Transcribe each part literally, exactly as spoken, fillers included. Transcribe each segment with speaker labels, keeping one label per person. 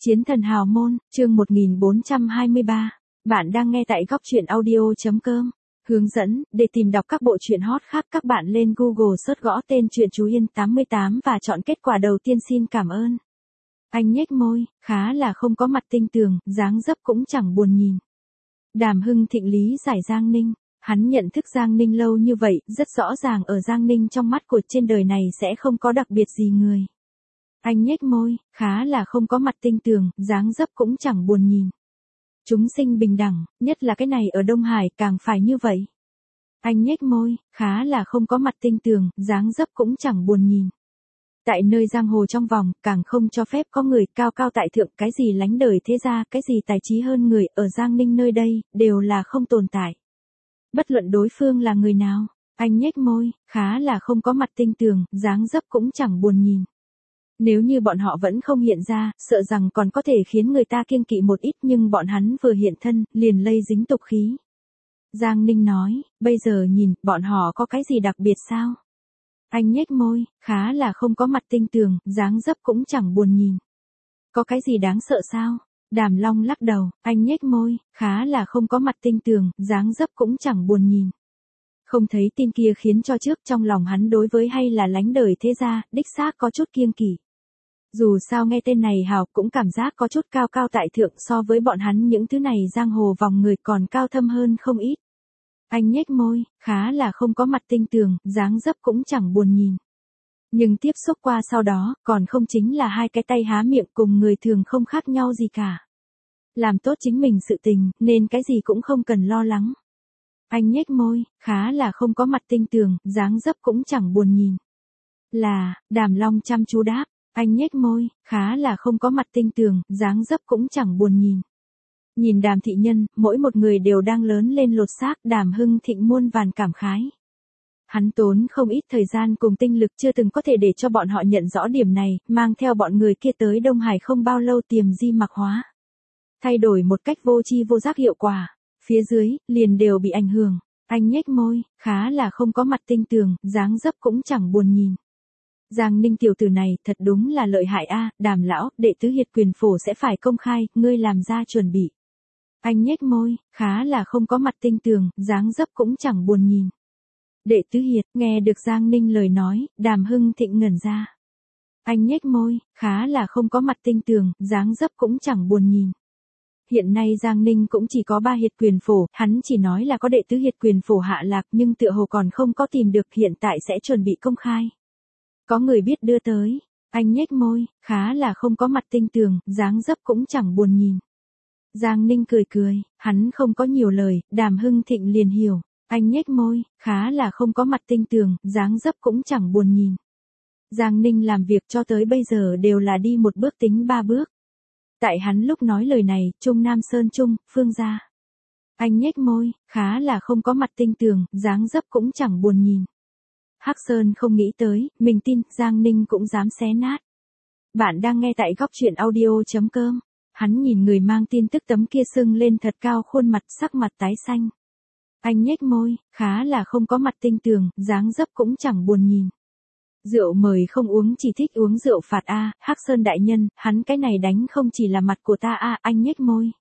Speaker 1: Chiến thần hào môn, chương một nghìn bốn trăm hai mươi ba. Bạn đang nghe tại góc truyện audio.com. Hướng dẫn, để tìm đọc các bộ truyện hot khác các bạn lên Google search gõ tên truyện Chú Yên tám mươi tám và chọn kết quả đầu tiên xin cảm ơn. Anh nhếch môi, khá là không có mặt tinh tường, dáng dấp cũng chẳng buồn nhìn. Đàm Hưng Thịnh lý giải Giang Ninh. Hắn nhận thức Giang Ninh lâu như vậy, rất rõ ràng ở Giang Ninh trong mắt của trên đời này sẽ không có đặc biệt gì người. Anh nhếch môi, khá là không có mặt tinh tường, dáng dấp cũng chẳng buồn nhìn. Chúng sinh bình đẳng, nhất là cái này ở Đông Hải càng phải như vậy. Anh nhếch môi, khá là không có mặt tinh tường, dáng dấp cũng chẳng buồn nhìn. Tại nơi giang hồ trong vòng, càng không cho phép có người cao cao tại thượng, cái gì lánh đời thế gia, cái gì tài trí hơn người, ở Giang Ninh nơi đây, đều là không tồn tại. Bất luận đối phương là người nào, anh nhếch môi, khá là không có mặt tinh tường, dáng dấp cũng chẳng buồn nhìn. Nếu như bọn họ vẫn không hiện ra, sợ rằng còn có thể khiến người ta kiêng kỵ một ít, nhưng bọn hắn vừa hiện thân, liền lây dính tục khí. Giang Ninh nói, bây giờ nhìn, bọn họ có cái gì đặc biệt sao? Anh nhếch môi, khá là không có mặt tinh tường, dáng dấp cũng chẳng buồn nhìn. Có cái gì đáng sợ sao? Đàm Long lắc đầu, anh nhếch môi, khá là không có mặt tinh tường, dáng dấp cũng chẳng buồn nhìn. Không thấy tin kia khiến cho trước trong lòng hắn đối với hay là lánh đời thế gia, đích xác có chút kiêng kỵ. Dù sao nghe tên này hào cũng cảm giác có chút cao cao tại thượng, so với bọn hắn những thứ này giang hồ vòng người còn cao thâm hơn không ít. Anh nhếch môi, khá là không có mặt tinh tường, dáng dấp cũng chẳng buồn nhìn. Nhưng tiếp xúc qua sau đó, còn không chính là hai cái tay há miệng cùng người thường không khác nhau gì cả. Làm tốt chính mình sự tình, nên cái gì cũng không cần lo lắng. Anh nhếch môi, khá là không có mặt tinh tường, dáng dấp cũng chẳng buồn nhìn. Là, Đàm Long chăm chú đáp, anh nhếch môi, khá là không có mặt tinh tường, dáng dấp cũng chẳng buồn nhìn. Nhìn Đàm thị nhân, mỗi một người đều đang lớn lên lột xác, Đàm Hưng Thịnh muôn vàn cảm khái. Hắn tốn không ít thời gian cùng tinh lực chưa từng có thể để cho bọn họ nhận rõ điểm này, mang theo bọn người kia tới Đông Hải không bao lâu tiềm di mặc hóa. Thay đổi một cách vô tri vô giác hiệu quả, phía dưới, liền đều bị ảnh hưởng. Anh nhếch môi, khá là không có mặt tinh tường, dáng dấp cũng chẳng buồn nhìn. Giang Ninh tiểu tử này thật đúng là lợi hại a, Đàm lão, đệ tứ hiệt quyền phổ sẽ phải công khai, ngươi làm ra chuẩn bị. Anh nhếch môi, khá là không có mặt tinh tường, dáng dấp cũng chẳng buồn nhìn. Đệ tứ hiệt, nghe được Giang Ninh lời nói, Đàm Hưng Thịnh ngẩn ra. Anh nhếch môi, khá là không có mặt tinh tường, dáng dấp cũng chẳng buồn nhìn. Hiện nay Giang Ninh cũng chỉ có ba hiệt quyền phổ, hắn chỉ nói là có đệ tứ hiệt quyền phổ hạ lạc nhưng tựa hồ còn không có tìm được, hiện tại sẽ chuẩn bị công khai. Có người biết đưa tới, anh nhếch môi, khá là không có mặt tinh tường, dáng dấp cũng chẳng buồn nhìn. Giang Ninh cười cười, hắn không có nhiều lời, Đàm Hưng Thịnh liền hiểu, anh nhếch môi, khá là không có mặt tinh tường, dáng dấp cũng chẳng buồn nhìn. Giang Ninh làm việc cho tới bây giờ đều là đi một bước tính ba bước. Tại hắn lúc nói lời này, Trung Nam Sơn Trung, Phương gia. Anh nhếch môi, khá là không có mặt tinh tường, dáng dấp cũng chẳng buồn nhìn. Hắc Sơn không nghĩ tới, mình tin, Giang Ninh cũng dám xé nát. Bạn đang nghe tại góc truyện audio.com. Hắn nhìn người mang tin tức tấm kia sưng lên thật cao khuôn mặt, sắc mặt tái xanh. Anh nhếch môi, khá là không có mặt tinh tường, dáng dấp cũng chẳng buồn nhìn. Rượu mời không uống, chỉ thích uống rượu phạt a, Hắc Sơn đại nhân, hắn cái này đánh không chỉ là mặt của ta a, anh nhếch môi.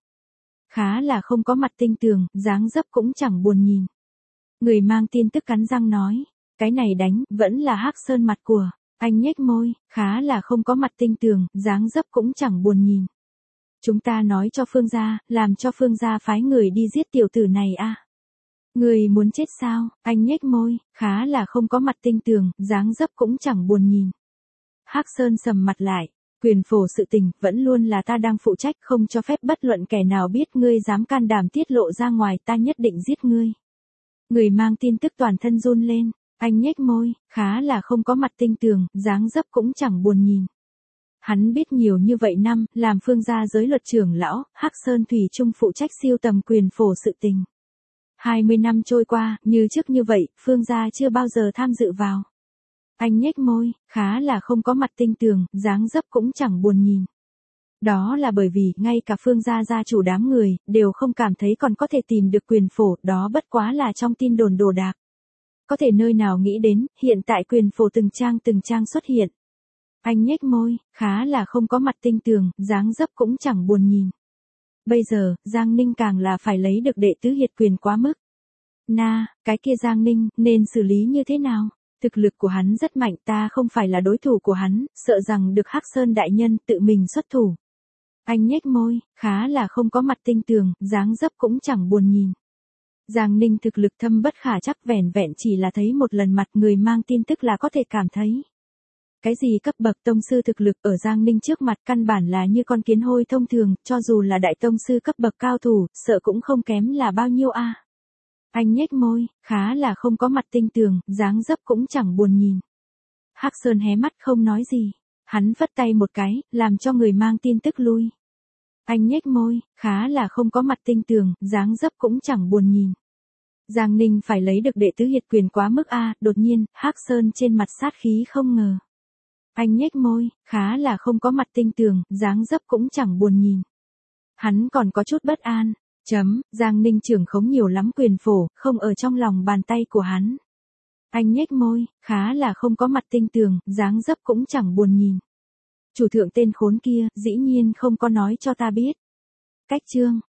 Speaker 1: Khá là không có mặt tinh tường, dáng dấp cũng chẳng buồn nhìn. Người mang tin tức cắn răng nói. Cái này đánh, vẫn là Hắc Sơn mặt của, anh nhếch môi, khá là không có mặt tinh tường, dáng dấp cũng chẳng buồn nhìn. Chúng ta nói cho Phương gia, làm cho Phương gia phái người đi giết tiểu tử này a. Người muốn chết sao, anh nhếch môi, khá là không có mặt tinh tường, dáng dấp cũng chẳng buồn nhìn. Hắc Sơn sầm mặt lại, quyền phổ sự tình, vẫn luôn là ta đang phụ trách, không cho phép bất luận kẻ nào biết, ngươi dám can đảm tiết lộ ra ngoài, ta nhất định giết ngươi. Người mang tin tức toàn thân run lên. Anh nhếch môi, khá là không có mặt tinh tường, dáng dấp cũng chẳng buồn nhìn. Hắn biết nhiều như vậy năm, làm Phương gia giới luật trưởng lão, Hắc Sơn thủy chung phụ trách siêu tầm quyền phổ sự tình. hai mươi năm trôi qua, như trước như vậy, Phương gia chưa bao giờ tham dự vào. Anh nhếch môi, khá là không có mặt tinh tường, dáng dấp cũng chẳng buồn nhìn. Đó là bởi vì, ngay cả Phương gia gia chủ đám người, đều không cảm thấy còn có thể tìm được quyền phổ, đó bất quá là trong tin đồn đồ đạc. Có thể nơi nào nghĩ đến, hiện tại quyền phổ từng trang từng trang xuất hiện. Anh nhếch môi, khá là không có mặt tinh tường, dáng dấp cũng chẳng buồn nhìn. Bây giờ, Giang Ninh càng là phải lấy được đệ tứ hiệt quyền quá mức. Na, cái kia Giang Ninh, nên xử lý như thế nào? Thực lực của hắn rất mạnh, ta không phải là đối thủ của hắn, sợ rằng được Hắc Sơn đại nhân tự mình xuất thủ. Anh nhếch môi, khá là không có mặt tinh tường, dáng dấp cũng chẳng buồn nhìn. Giang Ninh thực lực thâm bất khả chắc, vẻn vẹn chỉ là thấy một lần mặt người mang tin tức là có thể cảm thấy. Cái gì cấp bậc tông sư thực lực ở Giang Ninh trước mặt căn bản là như con kiến hôi thông thường, cho dù là đại tông sư cấp bậc cao thủ, sợ cũng không kém là bao nhiêu a. Anh nhếch môi, khá là không có mặt tinh tường, dáng dấp cũng chẳng buồn nhìn. Hắc Sơn hé mắt không nói gì. Hắn vất tay một cái, làm cho người mang tin tức lui. Anh nhếch môi, khá là không có mặt tinh tường, dáng dấp cũng chẳng buồn nhìn. Giang Ninh phải lấy được đệ tứ hiệt quyền quá mức a, đột nhiên, Hắc Sơn trên mặt sát khí không ngờ. Anh nhếch môi, khá là không có mặt tinh tường, dáng dấp cũng chẳng buồn nhìn. Hắn còn có chút bất an. Chấm, Giang Ninh trưởng khống nhiều lắm quyền phổ, không ở trong lòng bàn tay của hắn. Anh nhếch môi, khá là không có mặt tinh tường, dáng dấp cũng chẳng buồn nhìn. Chủ thượng tên khốn kia, dĩ nhiên không có nói cho ta biết. Cách chương.